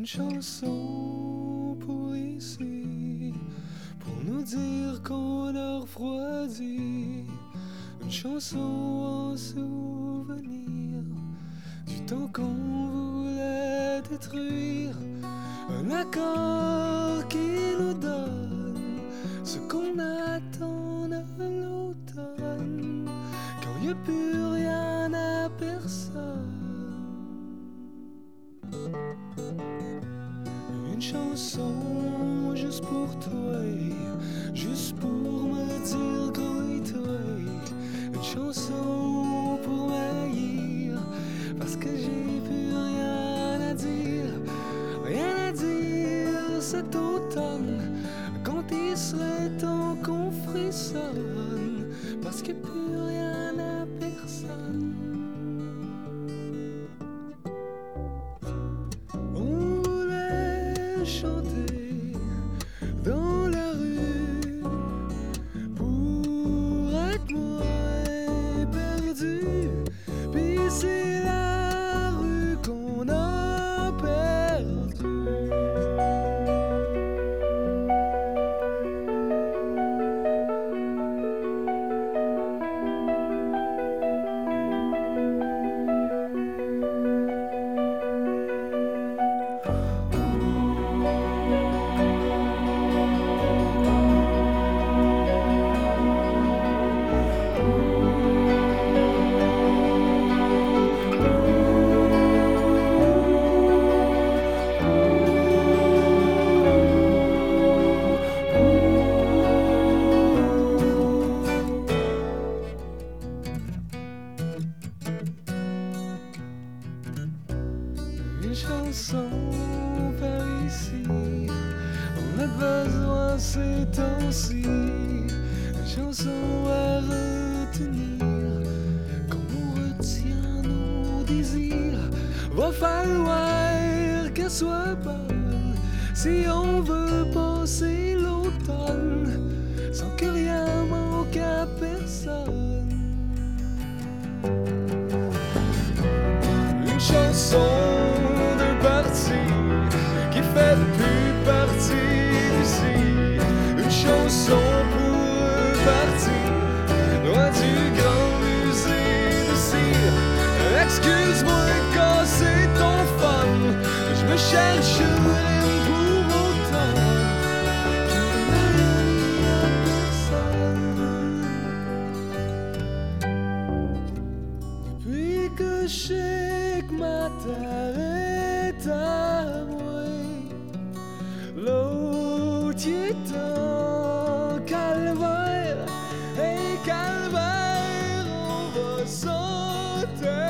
chanson pour ici, pour nous dire qu'on a refroidi. Une chanson en souvenir du temps qu'on voulait détruire. Un accord qui nous donne ce qu'on attend de l'automne, quand il n'y a plus rien à personne. Une chanson juste pour toi, juste pour me dire que toi. Une chanson pour m'haïr, parce que j'ai plus rien à dire cet automne, quand il serait temps qu'on frissonne, parce qu'il n'y a plus rien à personne. On voulait chanter dans la rue pour être moins perdu, puis c'est la rue qu'on a perdu. Une chanson par ici, on a besoin ces temps-ci. Une chanson à retenir, comme on retient nos désirs. Va falloir qu'elle soit bonne si on veut passer l'automne sans que rien manque à personne. Une chanson de partie qui fait plus partie d'ici. Une chanson pour partir loin du grand musée de cire. Excuse-moi quand c'est ton fun, je me cherche rien pour autant. Je n'ai rien dit à personne. Depuis que je sais que ma terre est à moi, l'autre est en calvaire, et calvaire on va s'enterrer.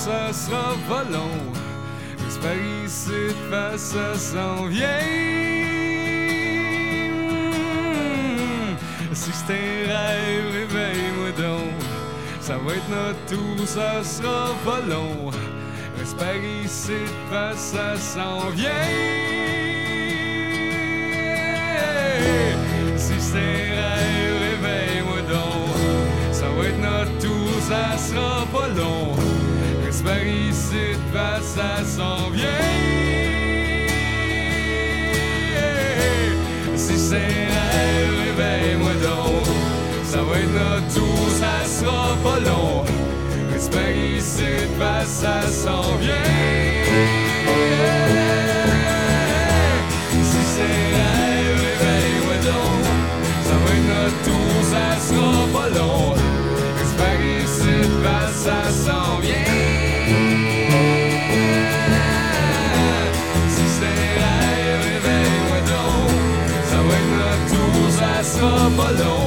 ça sera pas long. J'espère ici de face, ça s'en vient. Si c'est un rêve, réveille-moi donc. Ça va être notre tour, ça sera pas long. J'espère ici de face, ça s'en vient. Si c'est un rêve, réveille-moi donc. Ça va être notre tour, ça sera pas long. J'espère ici de face, ça s'en vient. Si c'est un rêve, réveille-moi donc. Ça va être notre tour, ça sera pas long. J'espère ici de face, ça s'en vient. Si c'est un rêve, réveille-moi donc. Ça va être notre tour, ça sera pas long. J'espère ici de face, ça s'en vient. Si c'est un rêve, réveille-moi donc. Ça va être notre tour, ça sera pas long.